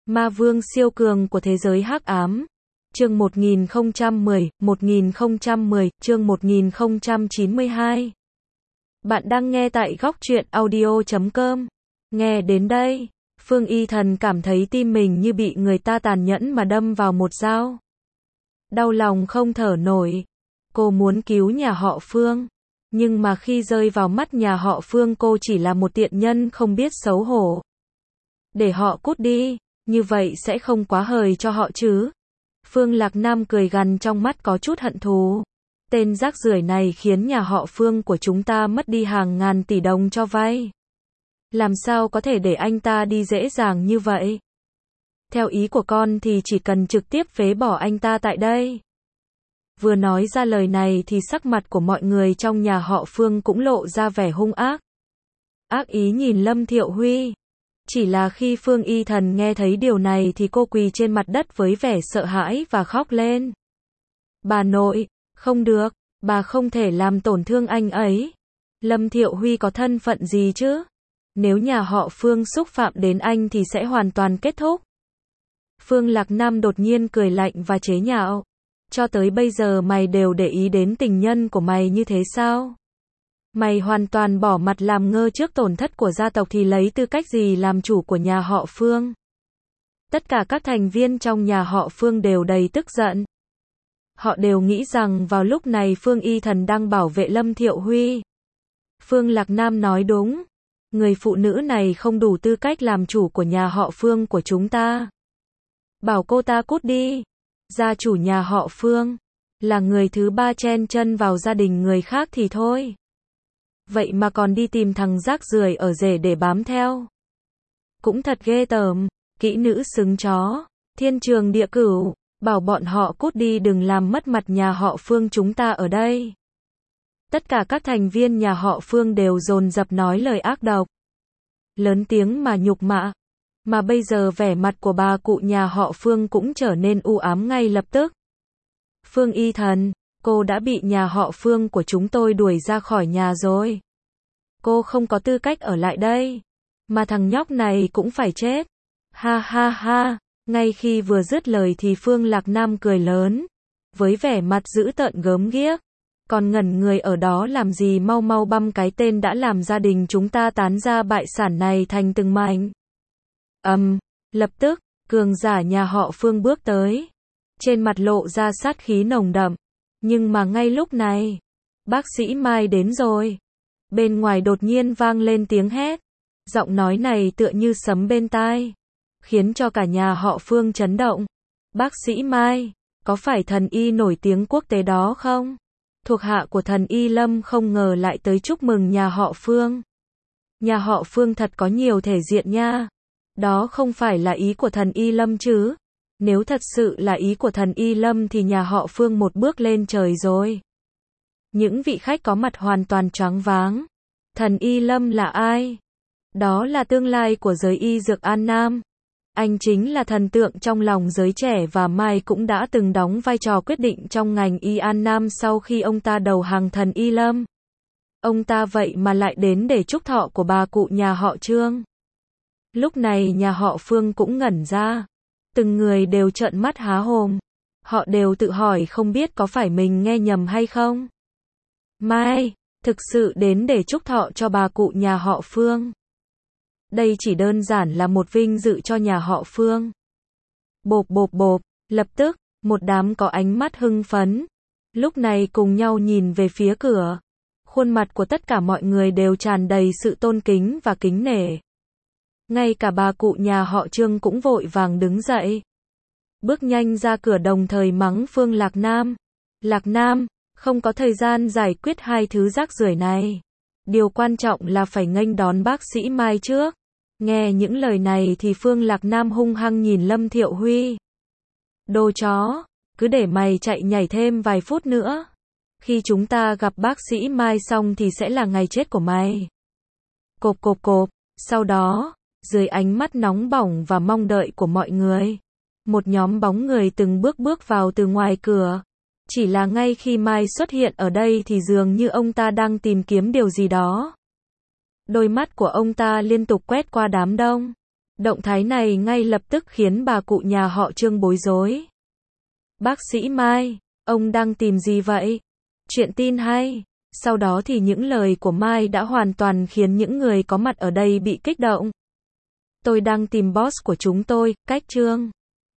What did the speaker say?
Ma vương siêu cường của thế giới hắc ám. Chương 1010, chương 1092. Bạn đang nghe tại góc truyện audio.com. Nghe đến đây, Phương Y Thần cảm thấy tim mình như bị người ta tàn nhẫn mà đâm vào một dao. Đau lòng không thở nổi. Cô muốn cứu nhà họ Phương, nhưng mà khi rơi vào mắt nhà họ Phương cô chỉ là một tiện nhân không biết xấu hổ. Để họ cút đi, như vậy sẽ không quá hời cho họ chứ. Phương Lạc Nam cười gằn trong mắt có chút hận thù. Tên rác rưởi này khiến nhà họ Phương của chúng ta mất đi hàng ngàn tỷ đồng cho vay. Làm sao có thể để anh ta đi dễ dàng như vậy? Theo ý của con thì chỉ cần trực tiếp phế bỏ anh ta tại đây. Vừa nói ra lời này thì sắc mặt của mọi người trong nhà họ Phương cũng lộ ra vẻ hung ác. Ác ý nhìn Lâm Thiệu Huy. Chỉ là khi Phương Y Thần nghe thấy điều này thì cô quỳ trên mặt đất với vẻ sợ hãi và khóc lên. Bà nội, không được, bà không thể làm tổn thương anh ấy. Lâm Thiệu Huy có thân phận gì chứ? Nếu nhà họ Phương xúc phạm đến anh thì sẽ hoàn toàn kết thúc. Phương Lạc Nam đột nhiên cười lạnh và chế nhạo. Cho tới bây giờ mày đều để ý đến tình nhân của mày như thế sao? Mày hoàn toàn bỏ mặt làm ngơ trước tổn thất của gia tộc thì lấy tư cách gì làm chủ của nhà họ Phương? Tất cả các thành viên trong nhà họ Phương đều đầy tức giận. Họ đều nghĩ rằng vào lúc này Phương Y Thần đang bảo vệ Lâm Thiệu Huy. Phương Lạc Nam nói đúng. Người phụ nữ này không đủ tư cách làm chủ của nhà họ Phương của chúng ta. Bảo cô ta cút đi. Gia chủ nhà họ Phương là người thứ ba chen chân vào gia đình người khác thì thôi. Vậy mà còn đi tìm thằng rác rưởi ở rể để bám theo. Cũng thật ghê tởm, kỹ nữ xứng chó, thiên trường địa cửu, bảo bọn họ cút đi đừng làm mất mặt nhà họ Phương chúng ta ở đây. Tất cả các thành viên nhà họ Phương đều dồn dập nói lời ác độc. Lớn tiếng mà nhục mạ. Mà bây giờ vẻ mặt của bà cụ nhà họ Phương cũng trở nên u ám ngay lập tức. Phương Y Thần, cô đã bị nhà họ Phương của chúng tôi đuổi ra khỏi nhà rồi. Cô không có tư cách ở lại đây. Mà thằng nhóc này cũng phải chết. Ha ha ha, ngay khi vừa dứt lời thì Phương Lạc Nam cười lớn. Với vẻ mặt dữ tợn gớm ghiếc. Còn ngẩn người ở đó làm gì, mau mau băm cái tên đã làm gia đình chúng ta tán ra bại sản này thành từng mảnh. Lập tức, cường giả nhà họ Phương bước tới. Trên mặt lộ ra sát khí nồng đậm. Nhưng mà ngay lúc này, bác sĩ Mai đến rồi. Bên ngoài đột nhiên vang lên tiếng hét. Giọng nói này tựa như sấm bên tai, khiến cho cả nhà họ Phương chấn động. Bác sĩ Mai, có phải thần y nổi tiếng quốc tế đó không? Thuộc hạ của thần y Lâm không ngờ lại tới chúc mừng nhà họ Phương. Nhà họ Phương thật có nhiều thể diện nha. Đó không phải là ý của thần y Lâm chứ? Nếu thật sự là ý của thần y Lâm thì nhà họ Phương một bước lên trời rồi. Những vị khách có mặt hoàn toàn choáng váng. Thần y Lâm là ai? Đó là tương lai của giới y dược An Nam. Anh chính là thần tượng trong lòng giới trẻ và Mai cũng đã từng đóng vai trò quyết định trong ngành y An Nam sau khi ông ta đầu hàng thần y Lâm. Ông ta vậy mà lại đến để chúc thọ của bà cụ nhà họ Trương. Lúc này nhà họ Phương cũng ngẩn ra. Từng người đều trợn mắt há hồn. Họ đều tự hỏi không biết có phải mình nghe nhầm hay không. Mai, thực sự đến để chúc thọ cho bà cụ nhà họ Phương. Đây chỉ đơn giản là một vinh dự cho nhà họ Phương. Bộp bộp bộp, lập tức, một đám có ánh mắt hưng phấn. Lúc này cùng nhau nhìn về phía cửa. Khuôn mặt của tất cả mọi người đều tràn đầy sự tôn kính và kính nể. Ngay cả bà cụ nhà họ Trương cũng vội vàng đứng dậy. Bước nhanh ra cửa đồng thời mắng Phương Lạc Nam. Lạc Nam, không có thời gian giải quyết hai thứ rác rưởi này. Điều quan trọng là phải nghênh đón bác sĩ Mai trước. Nghe những lời này thì Phương Lạc Nam hung hăng nhìn Lâm Thiệu Huy. Đồ chó, cứ để mày chạy nhảy thêm vài phút nữa. Khi chúng ta gặp bác sĩ Mai xong thì sẽ là ngày chết của mày. Cộp cộp cộp, sau đó, dưới ánh mắt nóng bỏng và mong đợi của mọi người, một nhóm bóng người từng bước bước vào từ ngoài cửa. Chỉ là ngay khi Mai xuất hiện ở đây thì dường như ông ta đang tìm kiếm điều gì đó. Đôi mắt của ông ta liên tục quét qua đám đông. Động thái này ngay lập tức khiến bà cụ nhà họ Trương bối rối. Bác sĩ Mai, ông đang tìm gì vậy? Chuyện tin hay. Sau đó thì những lời của Mai đã hoàn toàn khiến những người có mặt ở đây bị kích động. Tôi đang tìm boss của chúng tôi, cách Trương.